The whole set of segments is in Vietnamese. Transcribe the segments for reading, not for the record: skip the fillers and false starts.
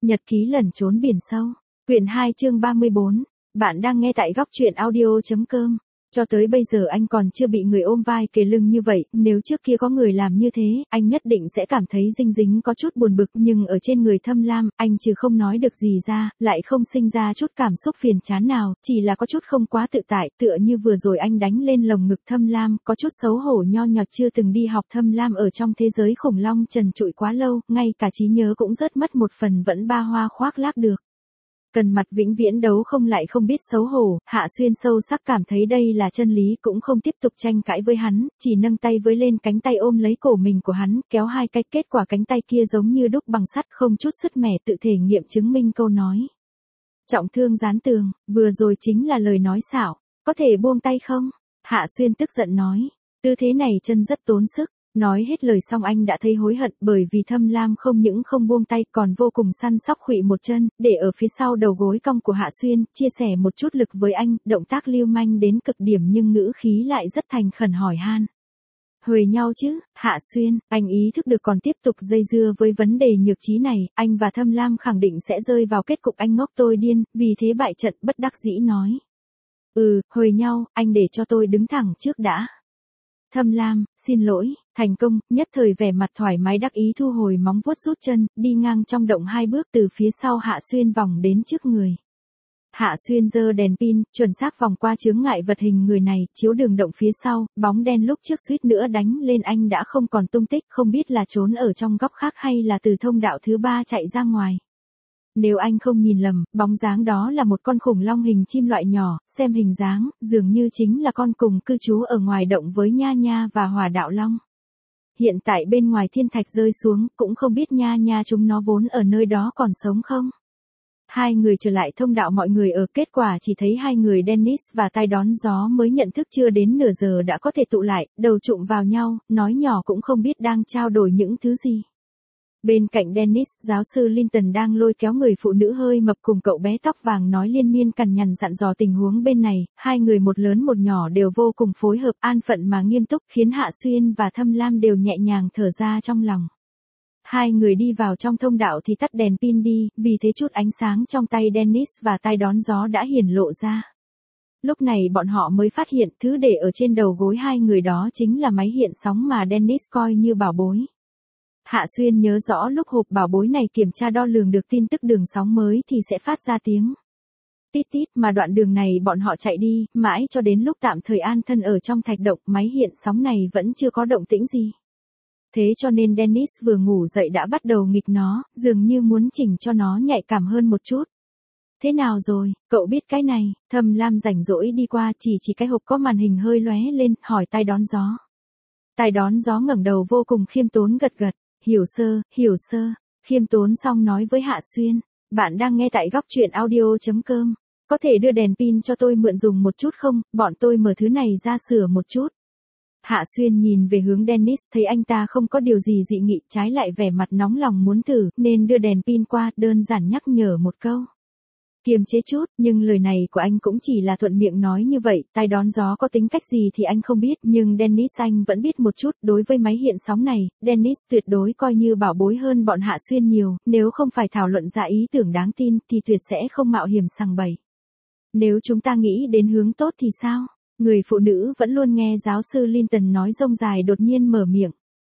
Nhật ký lẩn trốn biển sâu. Quyển 2 chương 34. Bạn đang nghe tại góc truyện audio.com. Cho tới bây giờ anh còn chưa bị người ôm vai kề lưng như vậy, nếu trước kia có người làm như thế, anh nhất định sẽ cảm thấy dinh dính có chút buồn bực, nhưng ở trên người Thâm Lam, anh trừ không nói được gì ra, lại không sinh ra chút cảm xúc phiền chán nào, chỉ là có chút không quá tự tại, tựa như vừa rồi anh đánh lên lồng ngực Thâm Lam, có chút xấu hổ nho nhỏ, chưa từng đi học Thâm Lam ở trong thế giới khủng long trần trụi quá lâu, ngay cả trí nhớ cũng rớt mất một phần, vẫn ba hoa khoác lác được. Cần mặt vĩnh viễn đấu không lại không biết xấu hổ, Hạ Xuyên sâu sắc cảm thấy đây là chân lý, cũng không tiếp tục tranh cãi với hắn, chỉ nâng tay với lên cánh tay ôm lấy cổ mình của hắn, kéo hai cái, kết quả cánh tay kia giống như đúc bằng sắt, không chút sứt mẻ, tự thể nghiệm chứng minh câu nói. Trọng thương dán tường, vừa rồi chính là lời nói xảo, có thể buông tay không? Hạ Xuyên tức giận nói, tư thế này chân rất tốn sức. Nói hết lời xong anh đã thấy hối hận, bởi vì Thâm Lam không những không buông tay còn vô cùng săn sóc khuỵu một chân, để ở phía sau đầu gối cong của Hạ Xuyên, chia sẻ một chút lực với anh, động tác lưu manh đến cực điểm nhưng ngữ khí lại rất thành khẩn hỏi han. Huề nhau chứ, Hạ Xuyên, anh ý thức được còn tiếp tục dây dưa với vấn đề nhược trí này, anh và Thâm Lam khẳng định sẽ rơi vào kết cục anh ngốc tôi điên, vì thế bại trận bất đắc dĩ nói. Huề nhau, anh để cho tôi đứng thẳng trước đã. Thâm Lam, xin lỗi, thành công, nhất thời vẻ mặt thoải mái đắc ý thu hồi móng vuốt rút chân, đi ngang trong động 2 bước từ phía sau Hạ Xuyên vòng đến trước người. Hạ Xuyên giơ đèn pin, chuẩn xác vòng qua chướng ngại vật hình người này, chiếu đường động phía sau, bóng đen lúc trước suýt nữa đánh lên anh đã không còn tung tích, không biết là trốn ở trong góc khác hay là từ thông đạo thứ 3 chạy ra ngoài. Nếu anh không nhìn lầm, bóng dáng đó là một con khủng long hình chim loại nhỏ, xem hình dáng, dường như chính là con cùng cư trú ở ngoài động với Nha Nha và Hỏa Đạo Long. Hiện tại bên ngoài thiên thạch rơi xuống, cũng không biết Nha Nha chúng nó vốn ở nơi đó còn sống không. Hai người trở lại thông đạo mọi người ở, kết quả chỉ thấy hai người Dennis và Tai Đón Gió mới nhận thức chưa đến nửa giờ đã có thể tụ lại, đầu chụm vào nhau, nói nhỏ cũng không biết đang trao đổi những thứ gì. Bên cạnh Dennis, giáo sư Linton đang lôi kéo người phụ nữ hơi mập cùng cậu bé tóc vàng nói liên miên cằn nhằn dặn dò tình huống bên này, hai người một lớn một nhỏ đều vô cùng phối hợp, an phận mà nghiêm túc, khiến Hạ Xuyên và Thâm Lam đều nhẹ nhàng thở ra trong lòng. Hai người đi vào trong thông đạo thì tắt đèn pin đi, vì thế chút ánh sáng trong tay Dennis và Tai Đón Gió đã hiển lộ ra. Lúc này bọn họ mới phát hiện thứ để ở trên đầu gối hai người đó chính là máy hiện sóng mà Dennis coi như bảo bối. Hạ Xuyên nhớ rõ lúc hộp bảo bối này kiểm tra đo lường được tin tức đường sóng mới thì sẽ phát ra tiếng tít tít, mà đoạn đường này bọn họ chạy đi, mãi cho đến lúc tạm thời an thân ở trong thạch động, máy hiện sóng này vẫn chưa có động tĩnh gì. Thế cho nên Dennis vừa ngủ dậy đã bắt đầu nghịch nó, dường như muốn chỉnh cho nó nhạy cảm hơn một chút. Thế nào rồi, cậu biết cái này? Thâm Lam rảnh rỗi đi qua, chỉ cái hộp có màn hình hơi lóe lên, hỏi Tai Đón Gió. Tai Đón Gió ngẩng đầu vô cùng khiêm tốn gật gật. Hiểu sơ, khiêm tốn xong nói với Hạ Xuyên, bạn đang nghe tại góc truyện audio.com, có thể đưa đèn pin cho tôi mượn dùng một chút không, bọn tôi mở thứ này ra sửa một chút. Hạ Xuyên nhìn về hướng Dennis, thấy anh ta không có điều gì dị nghị, trái lại vẻ mặt nóng lòng muốn thử, nên đưa đèn pin qua, đơn giản nhắc nhở một câu. Kiềm chế chút, nhưng lời này của anh cũng chỉ là thuận miệng nói như vậy, Tai Đón Gió có tính cách gì thì anh không biết, nhưng Dennis anh vẫn biết một chút, đối với máy hiện sóng này, Dennis tuyệt đối coi như bảo bối hơn bọn Hạ Xuyên nhiều, nếu không phải thảo luận ra ý tưởng đáng tin thì tuyệt sẽ không mạo hiểm sằng bậy. Nếu chúng ta nghĩ đến hướng tốt thì sao? Người phụ nữ vẫn luôn nghe giáo sư Linton nói rông dài đột nhiên mở miệng.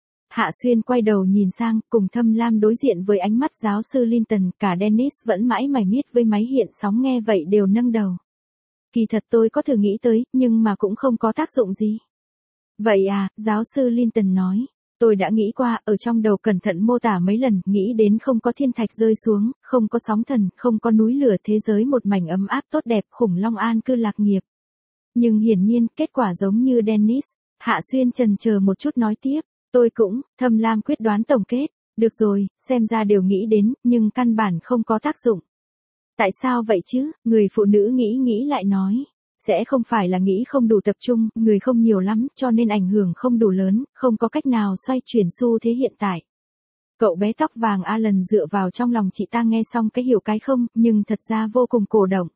Hạ Xuyên quay đầu nhìn sang, cùng Thâm Lam đối diện với ánh mắt giáo sư Linton, cả Dennis vẫn mãi mải miết với máy hiện sóng nghe vậy đều nâng đầu. Kỳ thật tôi có thử nghĩ tới, nhưng mà cũng không có tác dụng gì. Vậy à, giáo sư Linton nói. Tôi đã nghĩ qua, ở trong đầu cẩn thận mô tả mấy lần, nghĩ đến không có thiên thạch rơi xuống, không có sóng thần, không có núi lửa, thế giới một mảnh ấm áp tốt đẹp, khủng long an cư lạc nghiệp. Nhưng hiển nhiên, kết quả giống như Dennis. Hạ Xuyên chần chờ một chút nói tiếp. Tôi cũng, Thâm Lam quyết đoán tổng kết. Được rồi, xem ra đều nghĩ đến, nhưng căn bản không có tác dụng. Tại sao vậy chứ? Người phụ nữ nghĩ lại nói. Sẽ không phải là nghĩ không đủ tập trung, người không nhiều lắm, cho nên ảnh hưởng không đủ lớn, không có cách nào xoay chuyển xu thế hiện tại. Cậu bé tóc vàng Alan dựa vào trong lòng chị ta nghe xong cái hiểu cái không, nhưng thật ra vô cùng cổ động.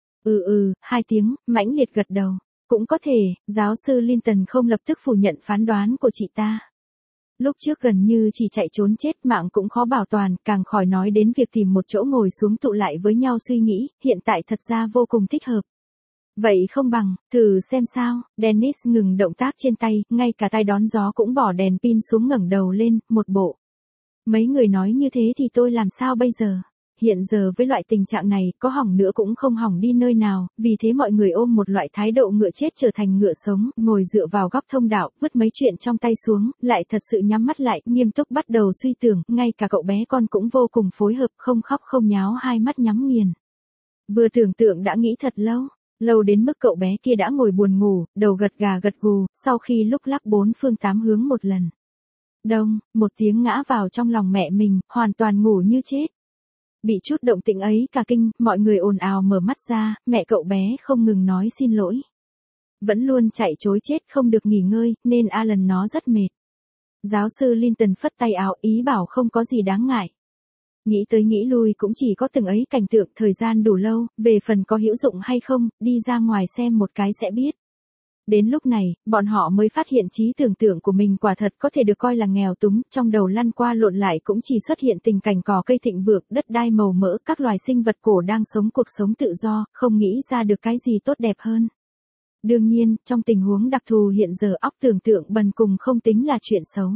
2 tiếng, mãnh liệt gật đầu. Cũng có thể, giáo sư Linton không lập tức phủ nhận phán đoán của chị ta. Lúc trước gần như chỉ chạy trốn chết, mạng cũng khó bảo toàn, càng khỏi nói đến việc tìm một chỗ ngồi xuống tụ lại với nhau suy nghĩ, hiện tại thật ra vô cùng thích hợp. Vậy không bằng, thử xem sao. Dennis ngừng động tác trên tay, ngay cả tay đón gió cũng bỏ đèn pin xuống, ngẩng đầu lên, một bộ. Mấy người nói như thế thì tôi làm sao bây giờ? Hiện giờ với loại tình trạng này, có hỏng nữa cũng không hỏng đi nơi nào, vì thế mọi người ôm một loại thái độ ngựa chết trở thành ngựa sống, ngồi dựa vào góc thông đạo, vứt mấy chuyện trong tay xuống, lại thật sự nhắm mắt lại, nghiêm túc bắt đầu suy tưởng, ngay cả cậu bé con cũng vô cùng phối hợp, không khóc không nháo, hai mắt nhắm nghiền. Vừa tưởng tượng đã nghĩ thật lâu. Lâu đến mức cậu bé kia đã ngồi buồn ngủ, đầu gật gà gật gù, sau khi lúc lắc bốn phương tám hướng một lần. Đông, một tiếng ngã vào trong lòng mẹ mình, hoàn toàn ngủ như chết. Bị chút động tĩnh ấy cả kinh, mọi người ồn ào mở mắt ra, mẹ cậu bé không ngừng nói xin lỗi. Vẫn luôn chạy trối chết không được nghỉ ngơi, nên Alan nó rất mệt. Giáo sư Linton phất tay áo ý bảo không có gì đáng ngại. Nghĩ tới nghĩ lui cũng chỉ có từng ấy cảnh tượng, thời gian đủ lâu, về phần có hữu dụng hay không, đi ra ngoài xem một cái sẽ biết. Đến lúc này, bọn họ mới phát hiện trí tưởng tượng của mình quả thật có thể được coi là nghèo túng, trong đầu lăn qua lộn lại cũng chỉ xuất hiện tình cảnh cỏ cây thịnh vượng, đất đai màu mỡ, các loài sinh vật cổ đang sống cuộc sống tự do, không nghĩ ra được cái gì tốt đẹp hơn. Đương nhiên, trong tình huống đặc thù hiện giờ óc tưởng tượng bần cùng không tính là chuyện xấu.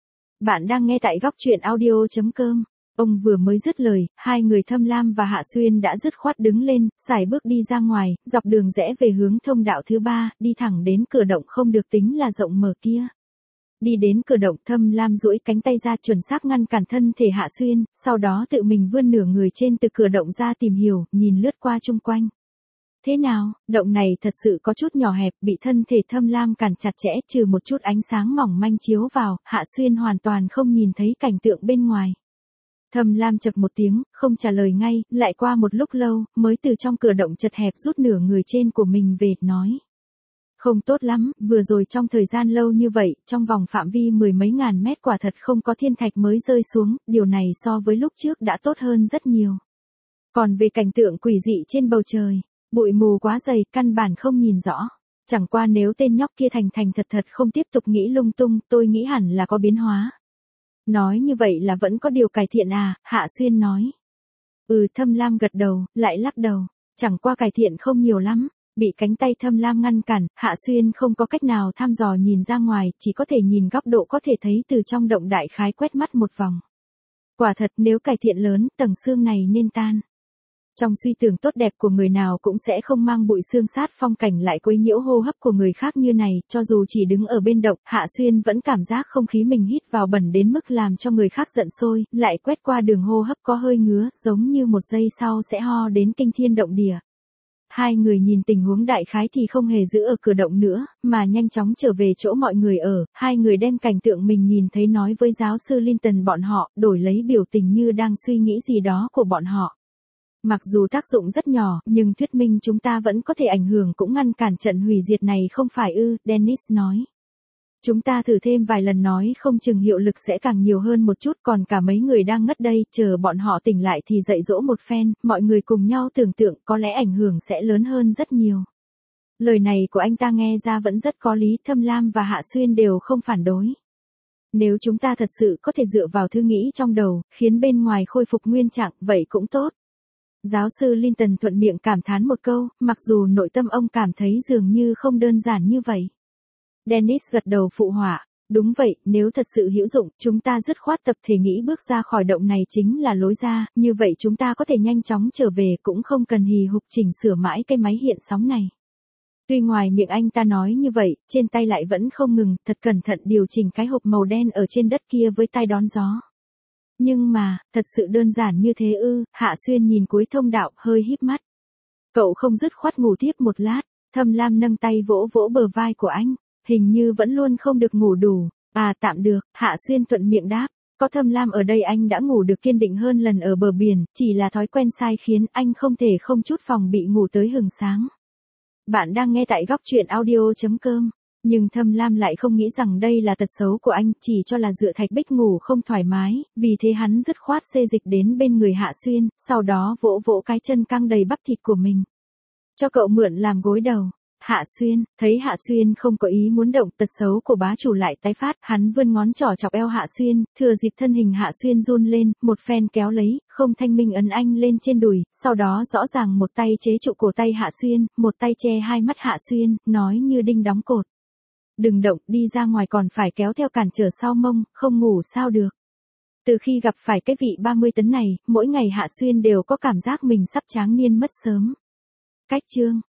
Bạn đang nghe tại góc truyện audio.com. Ông vừa mới dứt lời, hai người Thâm Lam và Hạ Xuyên đã dứt khoát đứng lên, sải bước đi ra ngoài, dọc đường rẽ về hướng thông đạo thứ ba, đi thẳng đến cửa động không được tính là rộng mở kia. Đi đến cửa động, Thâm Lam duỗi cánh tay ra chuẩn xác ngăn cản thân thể Hạ Xuyên, sau đó tự mình vươn nửa người trên từ cửa động ra tìm hiểu, nhìn lướt qua chung quanh. Thế nào, động này thật sự có chút nhỏ hẹp, bị thân thể Thâm Lam cản chặt chẽ, trừ một chút ánh sáng mỏng manh chiếu vào, Hạ Xuyên hoàn toàn không nhìn thấy cảnh tượng bên ngoài. Thâm Lam chậc một tiếng, không trả lời ngay, lại qua một lúc lâu, mới từ trong cửa động chật hẹp rút nửa người trên của mình về, nói. Không tốt lắm, vừa rồi trong thời gian lâu như vậy, trong vòng phạm vi mười mấy ngàn mét quả thật không có thiên thạch mới rơi xuống, điều này so với lúc trước đã tốt hơn rất nhiều. Còn về cảnh tượng quỷ dị trên bầu trời, bụi mù quá dày, căn bản không nhìn rõ. Chẳng qua nếu tên nhóc kia thành thật không tiếp tục nghĩ lung tung, tôi nghĩ hẳn là có biến hóa. Nói như vậy là vẫn có điều cải thiện à, Hạ Xuyên nói. Thâm Lam gật đầu, lại lắc đầu, chẳng qua cải thiện không nhiều lắm, bị cánh tay Thâm Lam ngăn cản, Hạ Xuyên không có cách nào thăm dò nhìn ra ngoài, chỉ có thể nhìn góc độ có thể thấy từ trong động đại khái quét mắt một vòng. Quả thật nếu cải thiện lớn, tầng xương này nên tan. Trong suy tưởng tốt đẹp của người nào cũng sẽ không mang bụi xương sát phong cảnh lại quấy nhiễu hô hấp của người khác như này, cho dù chỉ đứng ở bên động, Hạ Xuyên vẫn cảm giác không khí mình hít vào bẩn đến mức làm cho người khác giận sôi, lại quét qua đường hô hấp có hơi ngứa, giống như một giây sau sẽ ho đến kinh thiên động địa. Hai người nhìn tình huống đại khái thì không hề giữ ở cửa động nữa, mà nhanh chóng trở về chỗ mọi người ở, hai người đem cảnh tượng mình nhìn thấy nói với giáo sư Linton bọn họ, đổi lấy biểu tình như đang suy nghĩ gì đó của bọn họ. Mặc dù tác dụng rất nhỏ, nhưng thuyết minh chúng ta vẫn có thể ảnh hưởng cũng ngăn cản trận hủy diệt này không phải ư, Dennis nói. Chúng ta thử thêm vài lần nói không chừng hiệu lực sẽ càng nhiều hơn một chút, còn cả mấy người đang ngất đây, chờ bọn họ tỉnh lại thì dạy dỗ một phen, mọi người cùng nhau tưởng tượng có lẽ ảnh hưởng sẽ lớn hơn rất nhiều. Lời này của anh ta nghe ra vẫn rất có lý, Thâm Lam và Hạ Xuyên đều không phản đối. Nếu chúng ta thật sự có thể dựa vào thứ nghĩ trong đầu, khiến bên ngoài khôi phục nguyên trạng, vậy cũng tốt. Giáo sư Linton thuận miệng cảm thán một câu, mặc dù nội tâm ông cảm thấy dường như không đơn giản như vậy. Dennis gật đầu phụ họa, đúng vậy, nếu thật sự hữu dụng, chúng ta dứt khoát tập thể nghĩ bước ra khỏi động này chính là lối ra, như vậy chúng ta có thể nhanh chóng trở về cũng không cần hì hục chỉnh sửa mãi cái máy hiện sóng này. Tuy ngoài miệng anh ta nói như vậy, trên tay lại vẫn không ngừng, thật cẩn thận điều chỉnh cái hộp màu đen ở trên đất kia với tay đón gió. Nhưng mà, thật sự đơn giản như thế ư, Hạ Xuyên nhìn cuối thông đạo, hơi híp mắt. Cậu không dứt khoát ngủ tiếp một lát, Thâm Lam nâng tay vỗ vỗ bờ vai của anh, hình như vẫn luôn không được ngủ đủ, tạm được, Hạ Xuyên thuận miệng đáp, có Thâm Lam ở đây anh đã ngủ được kiên định hơn lần ở bờ biển, chỉ là thói quen sai khiến anh không thể không chút phòng bị ngủ tới hừng sáng. Bạn đang nghe tại góc truyện audio.com. Nhưng Thâm Lam lại không nghĩ rằng đây là tật xấu của anh, chỉ cho là dựa thạch bích ngủ không thoải mái, vì thế hắn dứt khoát xê dịch đến bên người Hạ Xuyên, sau đó vỗ vỗ cái chân căng đầy bắp thịt của mình. Cho cậu mượn làm gối đầu. Hạ Xuyên, thấy Hạ Xuyên không có ý muốn động, tật xấu của bá chủ lại tái phát, hắn vươn ngón trỏ chọc eo Hạ Xuyên, thừa dịp thân hình Hạ Xuyên run lên, một phen kéo lấy, không thanh minh ấn anh lên trên đùi, sau đó rõ ràng một tay chế trụ cổ tay Hạ Xuyên, một tay che hai mắt Hạ Xuyên, nói như đinh đóng cột. Đừng động, đi ra ngoài còn phải kéo theo cản trở sau mông, không ngủ sao được. Từ khi gặp phải cái vị 30 tấn này, mỗi ngày Hạ Xuyên đều có cảm giác mình sắp tráng niên mất sớm. Cách chương